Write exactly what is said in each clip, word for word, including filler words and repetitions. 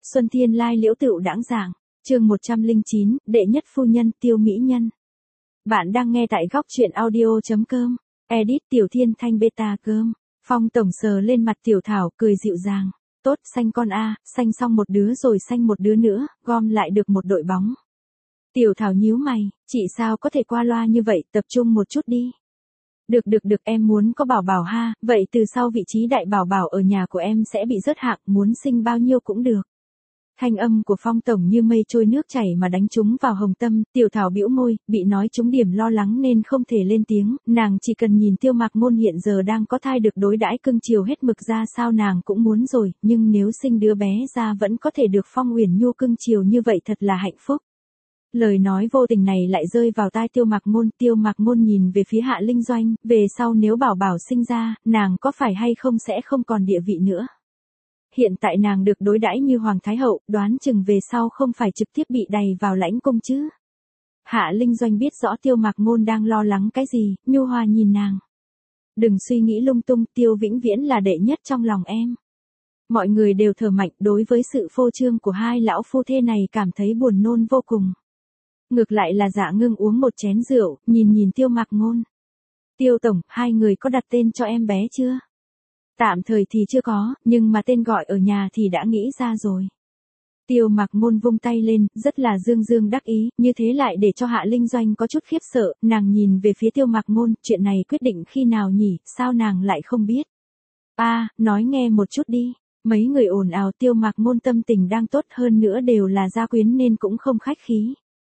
Xuân Thiên Lai Liễu Tựu Đãng Giảng, chương một trăm lẻ chín, đệ nhất phu nhân Tiêu Mỹ Nhân. Bạn đang nghe tại góc truyện audio.com, edit Tiểu Thiên Thanh Beta Cơm. Phong tổng sờ lên mặt Tiểu Thảo cười dịu dàng, tốt, sanh con a, sanh xong một đứa rồi sanh một đứa nữa, gom lại được một đội bóng. Tiểu Thảo nhíu mày, chị sao có thể qua loa như vậy, tập trung một chút đi. Được được được, em muốn có bảo bảo ha, vậy từ sau vị trí đại bảo bảo ở nhà của em sẽ bị rớt hạng, muốn sinh bao nhiêu cũng được. Thanh âm của Phong tổng như mây trôi nước chảy mà đánh trúng vào hồng tâm, Tiểu Thảo bĩu môi, bị nói trúng điểm lo lắng nên không thể lên tiếng, nàng chỉ cần nhìn Tiêu Mạc Ngôn hiện giờ đang có thai được đối đãi cưng chiều hết mực ra sao nàng cũng muốn rồi, nhưng nếu sinh đứa bé ra vẫn có thể được Phong Uyển Nhu cưng chiều như vậy thật là hạnh phúc. Lời nói vô tình này lại rơi vào tai Tiêu Mạc Ngôn, Tiêu Mạc Ngôn nhìn về phía Hạ Linh Doanh, về sau nếu bảo bảo sinh ra, nàng có phải hay không sẽ không còn địa vị nữa. Hiện tại nàng được đối đãi như Hoàng Thái Hậu, đoán chừng về sau không phải trực tiếp bị đày vào lãnh cung chứ. Hạ Linh Doanh biết rõ Tiêu Mạc Ngôn đang lo lắng cái gì, nhu hòa nhìn nàng. Đừng suy nghĩ lung tung, Tiêu vĩnh viễn là đệ nhất trong lòng em. Mọi người đều thở mạnh, đối với sự phô trương của hai lão phu thê này cảm thấy buồn nôn vô cùng. Ngược lại là Dạ Ngưng uống một chén rượu, nhìn nhìn Tiêu Mạc Ngôn. Tiêu tổng, hai người có đặt tên cho em bé chưa? Tạm thời thì chưa có, nhưng mà tên gọi ở nhà thì đã nghĩ ra rồi. Tiêu Mạc Ngôn vung tay lên, rất là dương dương đắc ý, như thế lại để cho Hạ Linh Doanh có chút khiếp sợ, nàng nhìn về phía Tiêu Mạc Ngôn, chuyện này quyết định khi nào nhỉ, sao nàng lại không biết? A, à, nói nghe một chút đi. Mấy người ồn ào, Tiêu Mạc Ngôn tâm tình đang tốt, hơn nữa đều là gia quyến nên cũng không khách khí.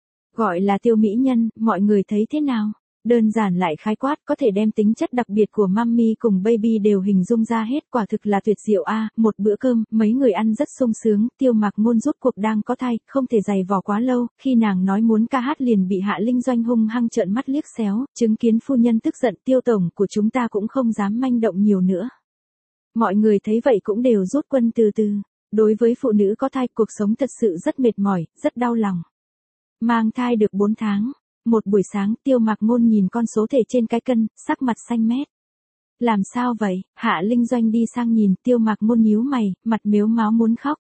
Gọi là Tiêu Mỹ Nhân, mọi người thấy thế nào? Đơn giản lại khái quát, có thể đem tính chất đặc biệt của Mummy cùng Baby đều hình dung ra hết, quả thực là tuyệt diệu a. À, một bữa cơm, mấy người ăn rất sung sướng, Tiêu Mạc Ngôn rốt cuộc đang có thai, không thể dày vò quá lâu, khi nàng nói muốn ca hát liền bị Hạ Linh Doanh hung hăng trợn mắt liếc xéo, chứng kiến phu nhân tức giận, Tiêu tổng của chúng ta cũng không dám manh động nhiều nữa. Mọi người thấy vậy cũng đều rút quân từ từ. Đối với phụ nữ có thai, cuộc sống thật sự rất mệt mỏi, rất đau lòng. Mang thai được bốn tháng. Một buổi sáng, Tiêu Mạc Ngôn nhìn con số thể trên cái cân, sắc mặt xanh mét. Làm sao vậy? Hạ Linh Doanh đi sang nhìn, Tiêu Mạc Ngôn nhíu mày, mặt mếu máo muốn khóc.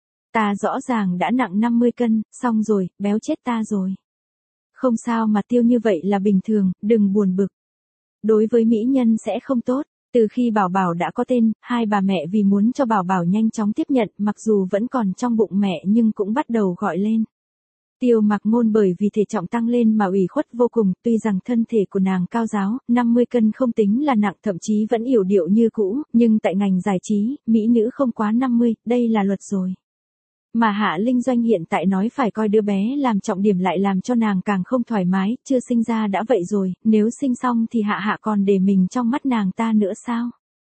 Ta rõ ràng đã nặng năm mươi cân, xong rồi, béo chết ta rồi. Không sao mà tiêu như vậy là bình thường, đừng buồn bực. Đối với mỹ nhân sẽ không tốt. Từ khi Bảo Bảo đã có tên, hai bà mẹ vì muốn cho Bảo Bảo nhanh chóng tiếp nhận, mặc dù vẫn còn trong bụng mẹ nhưng cũng bắt đầu gọi lên. Tiêu Mạc Ngôn bởi vì thể trọng tăng lên mà ủy khuất vô cùng, tuy rằng thân thể của nàng cao ráo, năm mươi cân không tính là nặng, thậm chí vẫn yểu điệu như cũ, nhưng tại ngành giải trí, mỹ nữ không quá năm mươi, đây là luật rồi. Mà Hạ Linh Doanh hiện tại nói phải coi đứa bé làm trọng điểm lại làm cho nàng càng không thoải mái, chưa sinh ra đã vậy rồi, nếu sinh xong thì Hạ Hạ còn để mình trong mắt nàng ta nữa sao?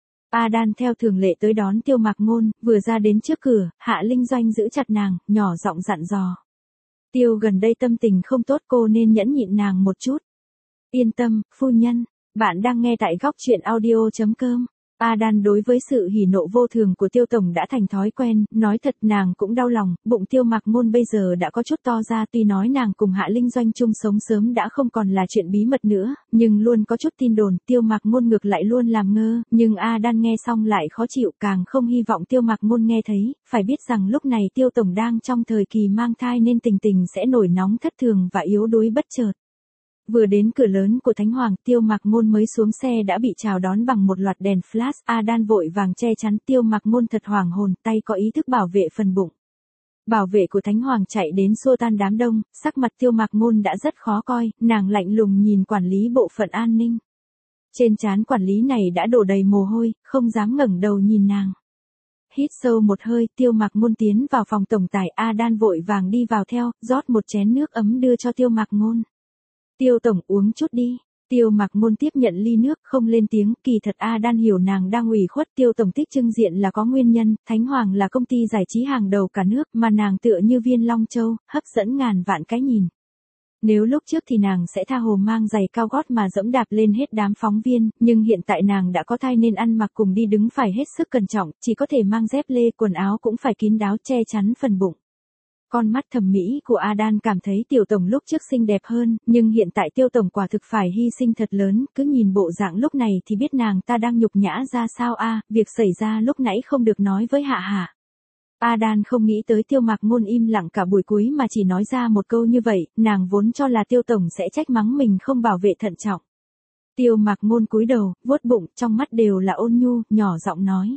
A Đan theo thường lệ tới đón Tiêu Mạc Ngôn, vừa ra đến trước cửa, Hạ Linh Doanh giữ chặt nàng, nhỏ giọng dặn dò. Tiêu gần đây tâm tình không tốt, cô nên nhẫn nhịn nàng một chút. Yên tâm, phu nhân, bạn đang nghe tại góc truyện audio.com. A Đan đối với sự hỉ nộ vô thường của Tiêu tổng đã thành thói quen, nói thật nàng cũng đau lòng, bụng Tiêu Mạc Ngôn bây giờ đã có chút to ra, tuy nói nàng cùng Hạ Linh Doanh chung sống sớm đã không còn là chuyện bí mật nữa, nhưng luôn có chút tin đồn, Tiêu Mạc Ngôn ngược lại luôn làm ngơ, nhưng A Đan nghe xong lại khó chịu, càng không hy vọng Tiêu Mạc Ngôn nghe thấy, phải biết rằng lúc này Tiêu tổng đang trong thời kỳ mang thai nên tình tình sẽ nổi nóng thất thường và yếu đuối bất chợt. Vừa đến cửa lớn của Thánh Hoàng, Tiêu Mạc Ngôn mới xuống xe đã bị chào đón bằng một loạt đèn flash, A Đan vội vàng che chắn, Tiêu Mạc Ngôn thật hoảng hồn, tay có ý thức bảo vệ phần bụng. Bảo vệ của Thánh Hoàng chạy đến xua tan đám đông, sắc mặt Tiêu Mạc Ngôn đã rất khó coi, nàng lạnh lùng nhìn quản lý bộ phận an ninh. Trên trán quản lý này đã đổ đầy mồ hôi, không dám ngẩng đầu nhìn nàng. Hít sâu một hơi, Tiêu Mạc Ngôn tiến vào phòng tổng tài, A Đan vội vàng đi vào theo, rót một chén nước ấm đưa cho Tiêu Mạc Ngôn. Tiêu tổng uống chút đi. Tiêu Mạc Ngôn tiếp nhận ly nước, không lên tiếng, kỳ thật A Đan hiểu nàng đang ủy khuất, Tiêu tổng thích trưng diện là có nguyên nhân, Thánh Hoàng là công ty giải trí hàng đầu cả nước, mà nàng tựa như viên long châu, hấp dẫn ngàn vạn cái nhìn. Nếu lúc trước thì nàng sẽ tha hồ mang giày cao gót mà dẫm đạp lên hết đám phóng viên, nhưng hiện tại nàng đã có thai nên ăn mặc cùng đi đứng phải hết sức cẩn trọng, chỉ có thể mang dép lê, quần áo cũng phải kín đáo che chắn phần bụng. Con mắt thẩm mỹ của A Đan cảm thấy Tiểu tổng lúc trước xinh đẹp hơn, nhưng hiện tại Tiêu tổng quả thực phải hy sinh thật lớn, cứ nhìn bộ dạng lúc này thì biết nàng ta đang nhục nhã ra sao a, à, việc xảy ra lúc nãy không được nói với Hạ Hạ. A Đan không nghĩ tới Tiêu Mạc Ngôn im lặng cả buổi cuối mà chỉ nói ra một câu như vậy, nàng vốn cho là Tiêu tổng sẽ trách mắng mình không bảo vệ thận trọng. Tiêu Mạc Ngôn cúi đầu, vuốt bụng, trong mắt đều là ôn nhu, nhỏ giọng nói.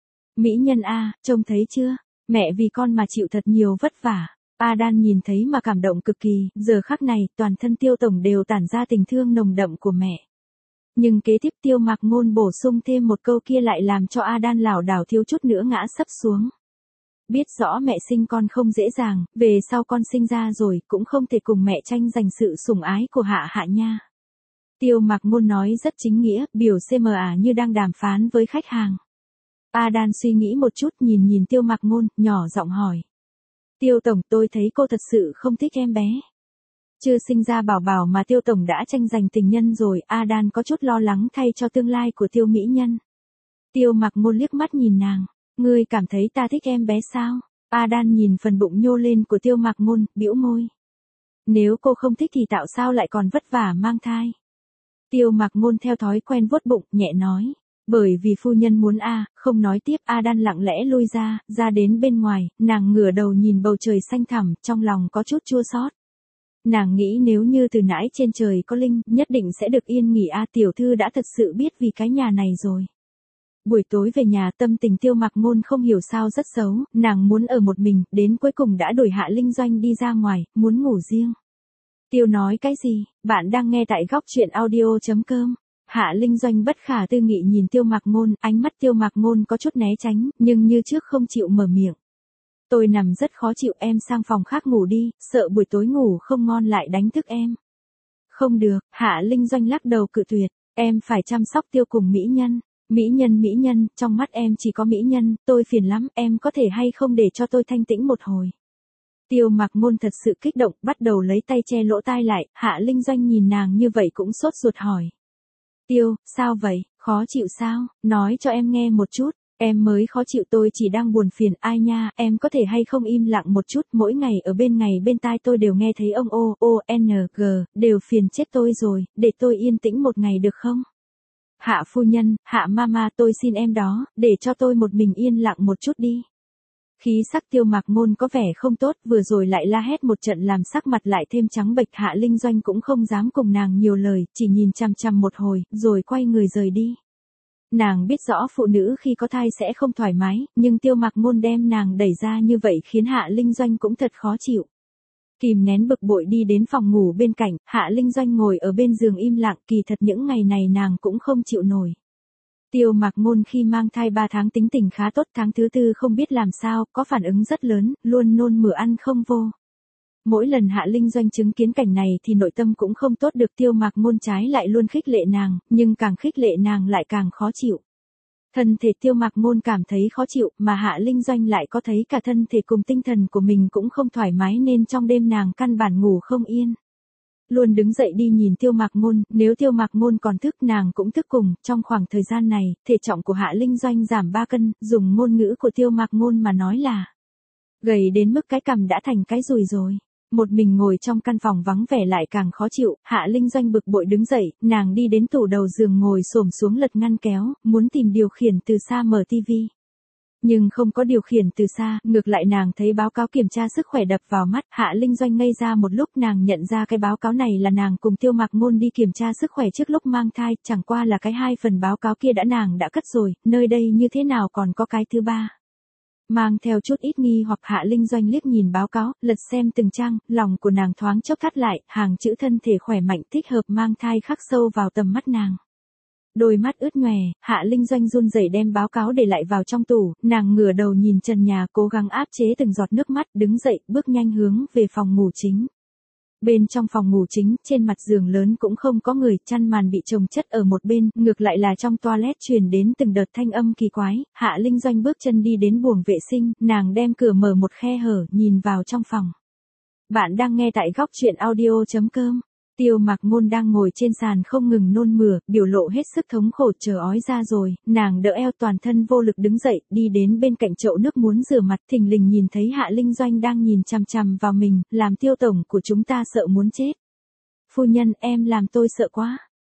Mỹ nhân a, trông thấy chưa, mẹ vì con mà chịu thật nhiều vất vả. A Đan nhìn thấy mà cảm động cực kỳ, giờ khắc này, toàn thân Tiêu tổng đều tản ra tình thương nồng đậm của mẹ. Nhưng kế tiếp Tiêu Mạc Ngôn bổ sung thêm một câu kia lại làm cho A Đan lảo đảo thiếu chút nữa ngã sấp xuống. Biết rõ mẹ sinh con không dễ dàng, về sau con sinh ra rồi cũng không thể cùng mẹ tranh giành sự sủng ái của Hạ Hạ nha. Tiêu Mạc Ngôn nói rất chính nghĩa, biểu xê em a như đang đàm phán với khách hàng. A Đan suy nghĩ một chút nhìn nhìn Tiêu Mạc Ngôn, nhỏ giọng hỏi. Tiêu tổng, tôi thấy cô thật sự không thích em bé. Chưa sinh ra bảo bảo mà Tiêu tổng đã tranh giành tình nhân rồi, A Đan có chút lo lắng thay cho tương lai của Tiêu mỹ nhân. Tiêu Mạc Ngôn liếc mắt nhìn nàng, ngươi cảm thấy ta thích em bé sao? A Đan nhìn phần bụng nhô lên của Tiêu Mạc Ngôn, bĩu môi. Nếu cô không thích thì tạo sao lại còn vất vả mang thai? Tiêu Mạc Ngôn theo thói quen vuốt bụng, nhẹ nói. Bởi vì phu nhân muốn a, không nói tiếp. A Đan lặng lẽ lui ra, ra đến bên ngoài, nàng ngửa đầu nhìn bầu trời xanh thẳm, trong lòng có chút chua xót. Nàng nghĩ nếu như từ nãy trên trời có linh, nhất định sẽ được yên nghỉ. A tiểu thư đã thật sự biết vì cái nhà này rồi. Buổi tối về nhà tâm tình Tiêu Mạc Ngôn không hiểu sao rất xấu, nàng muốn ở một mình, đến cuối cùng đã đuổi Hạ Linh Doanh đi ra ngoài, muốn ngủ riêng. Tiêu nói cái gì, bạn đang nghe tại góc truyện audio.com. Hạ Linh Doanh bất khả tư nghị nhìn Tiêu Mạc Ngôn, ánh mắt Tiêu Mạc Ngôn có chút né tránh, nhưng như trước không chịu mở miệng. Tôi nằm rất khó chịu, em sang phòng khác ngủ đi, sợ buổi tối ngủ không ngon lại đánh thức em. Không được, Hạ Linh Doanh lắc đầu cự tuyệt, em phải chăm sóc Tiêu cùng mỹ nhân. Mỹ nhân mỹ nhân, trong mắt em chỉ có mỹ nhân, tôi phiền lắm, em có thể hay không để cho tôi thanh tĩnh một hồi. Tiêu Mạc Ngôn thật sự kích động, bắt đầu lấy tay che lỗ tai lại, Hạ Linh Doanh nhìn nàng như vậy cũng sốt ruột hỏi. Tiêu, sao vậy, khó chịu sao, nói cho em nghe một chút, em mới khó chịu, tôi chỉ đang buồn phiền. Ai nha, em có thể hay không im lặng một chút, mỗi ngày ở bên ngày bên tai tôi đều nghe thấy ông O, O, N, G, đều phiền chết tôi rồi, để tôi yên tĩnh một ngày được không? Hạ phu nhân, Hạ mama, tôi xin em đó, để cho tôi một mình yên lặng một chút đi. Khí sắc Tiêu Mạc Ngôn có vẻ không tốt, vừa rồi lại la hét một trận làm sắc mặt lại thêm trắng bệch. Hạ Linh Doanh cũng không dám cùng nàng nhiều lời, chỉ nhìn chằm chằm một hồi, rồi quay người rời đi. Nàng biết rõ phụ nữ khi có thai sẽ không thoải mái, nhưng Tiêu Mạc Ngôn đem nàng đẩy ra như vậy khiến Hạ Linh Doanh cũng thật khó chịu. Kìm nén bực bội đi đến phòng ngủ bên cạnh, Hạ Linh Doanh ngồi ở bên giường im lặng, kỳ thật những ngày này nàng cũng không chịu nổi. Tiêu Mạc Ngôn khi mang thai ba tháng tính tình khá tốt, tháng thứ tư không biết làm sao, có phản ứng rất lớn, luôn nôn mửa ăn không vô. Mỗi lần Hạ Linh Doanh chứng kiến cảnh này thì nội tâm cũng không tốt được. Tiêu Mạc Ngôn trái lại luôn khích lệ nàng, nhưng càng khích lệ nàng lại càng khó chịu. Thân thể Tiêu Mạc Ngôn cảm thấy khó chịu, mà Hạ Linh Doanh lại có thấy cả thân thể cùng tinh thần của mình cũng không thoải mái nên trong đêm nàng căn bản ngủ không yên. Luôn đứng dậy đi nhìn Tiêu Mạc Ngôn, nếu Tiêu Mạc Ngôn còn thức nàng cũng thức cùng. Trong khoảng thời gian này, thể trọng của Hạ Linh Doanh giảm ba cân, dùng ngôn ngữ của Tiêu Mạc Ngôn mà nói là gầy đến mức cái cằm đã thành cái dùi rồi. Một mình ngồi trong căn phòng vắng vẻ lại càng khó chịu, Hạ Linh Doanh bực bội đứng dậy, nàng đi đến tủ đầu giường ngồi xổm xuống lật ngăn kéo, muốn tìm điều khiển từ xa mở tivi. Nhưng không có điều khiển từ xa, ngược lại nàng thấy báo cáo kiểm tra sức khỏe đập vào mắt. Hạ Linh Doanh ngây ra một lúc, nàng nhận ra cái báo cáo này là nàng cùng Tiêu Mạc Ngôn đi kiểm tra sức khỏe trước lúc mang thai, chẳng qua là cái hai phần báo cáo kia đã nàng đã cất rồi, nơi đây như thế nào còn có cái thứ ba. Mang theo chút ít nghi hoặc Hạ Linh Doanh liếc nhìn báo cáo, lật xem từng trang, lòng của nàng thoáng chốc thắt lại, hàng chữ thân thể khỏe mạnh thích hợp mang thai khắc sâu vào tầm mắt nàng. Đôi mắt ướt nhòe, Hạ Linh Doanh run rẩy đem báo cáo để lại vào trong tủ, nàng ngửa đầu nhìn trần nhà cố gắng áp chế từng giọt nước mắt, đứng dậy, bước nhanh hướng về phòng ngủ chính. Bên trong phòng ngủ chính, trên mặt giường lớn cũng không có người, chăn màn bị chồng chất ở một bên, ngược lại là trong toilet truyền đến từng đợt thanh âm kỳ quái. Hạ Linh Doanh bước chân đi đến buồng vệ sinh, nàng đem cửa mở một khe hở, nhìn vào trong phòng. Bạn đang nghe tại góc truyện audio.com. Tiêu Mạc Ngôn đang ngồi trên sàn không ngừng nôn mửa, biểu lộ hết sức thống khổ, chờ ói ra rồi, nàng đỡ eo toàn thân vô lực đứng dậy, đi đến bên cạnh chậu nước muốn rửa mặt, thình lình nhìn thấy Hạ Linh Doanh đang nhìn chằm chằm vào mình, làm Tiêu tổng của chúng ta sợ muốn chết. Phu nhân, em làm tôi sợ quá.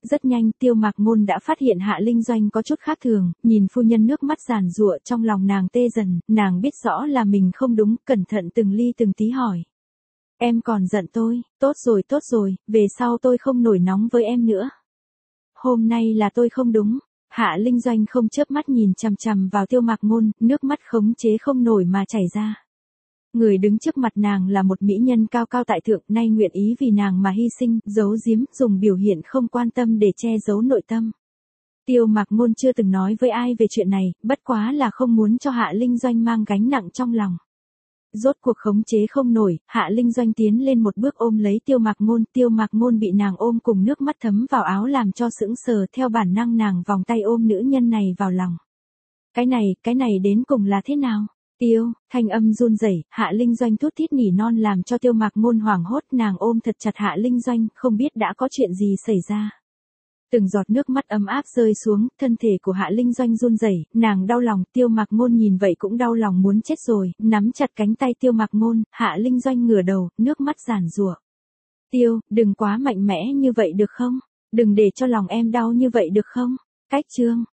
Rất nhanh Tiêu Mạc Ngôn đã phát hiện Hạ Linh Doanh có chút khác thường, nhìn phu nhân nước mắt giàn giụa trong lòng nàng tê dần, nàng biết rõ là mình không đúng, cẩn thận từng ly từng tí hỏi. Em còn giận tôi, tốt rồi tốt rồi, về sau tôi không nổi nóng với em nữa. Hôm nay là tôi không đúng. Hạ Linh Doanh không chớp mắt nhìn chằm chằm vào Tiêu Mạc Ngôn, nước mắt khống chế không nổi mà chảy ra. Người đứng trước mặt nàng là một mỹ nhân cao cao tại thượng, nay nguyện ý vì nàng mà hy sinh, giấu giếm, dùng biểu hiện không quan tâm để che giấu nội tâm. Tiêu Mạc Ngôn chưa từng nói với ai về chuyện này, bất quá là không muốn cho Hạ Linh Doanh mang gánh nặng trong lòng. Rốt cuộc khống chế không nổi, Hạ Linh Doanh tiến lên một bước ôm lấy Tiêu Mạc Ngôn, Tiêu Mạc Ngôn bị nàng ôm cùng nước mắt thấm vào áo làm cho sững sờ, theo bản năng nàng vòng tay ôm nữ nhân này vào lòng. Cái này, cái này đến cùng là thế nào? Tiêu, thanh âm run rẩy, Hạ Linh Doanh thút thít nỉ non làm cho Tiêu Mạc Ngôn hoảng hốt, nàng ôm thật chặt Hạ Linh Doanh, không biết đã có chuyện gì xảy ra. Từng giọt nước mắt ấm áp rơi xuống, thân thể của Hạ Linh Doanh run rẩy, nàng đau lòng, Tiêu Mạc Ngôn nhìn vậy cũng đau lòng muốn chết rồi, nắm chặt cánh tay Tiêu Mạc Ngôn, Hạ Linh Doanh ngửa đầu, nước mắt giàn giụa. Tiêu, đừng quá mạnh mẽ như vậy được không? Đừng để cho lòng em đau như vậy được không? Cách chương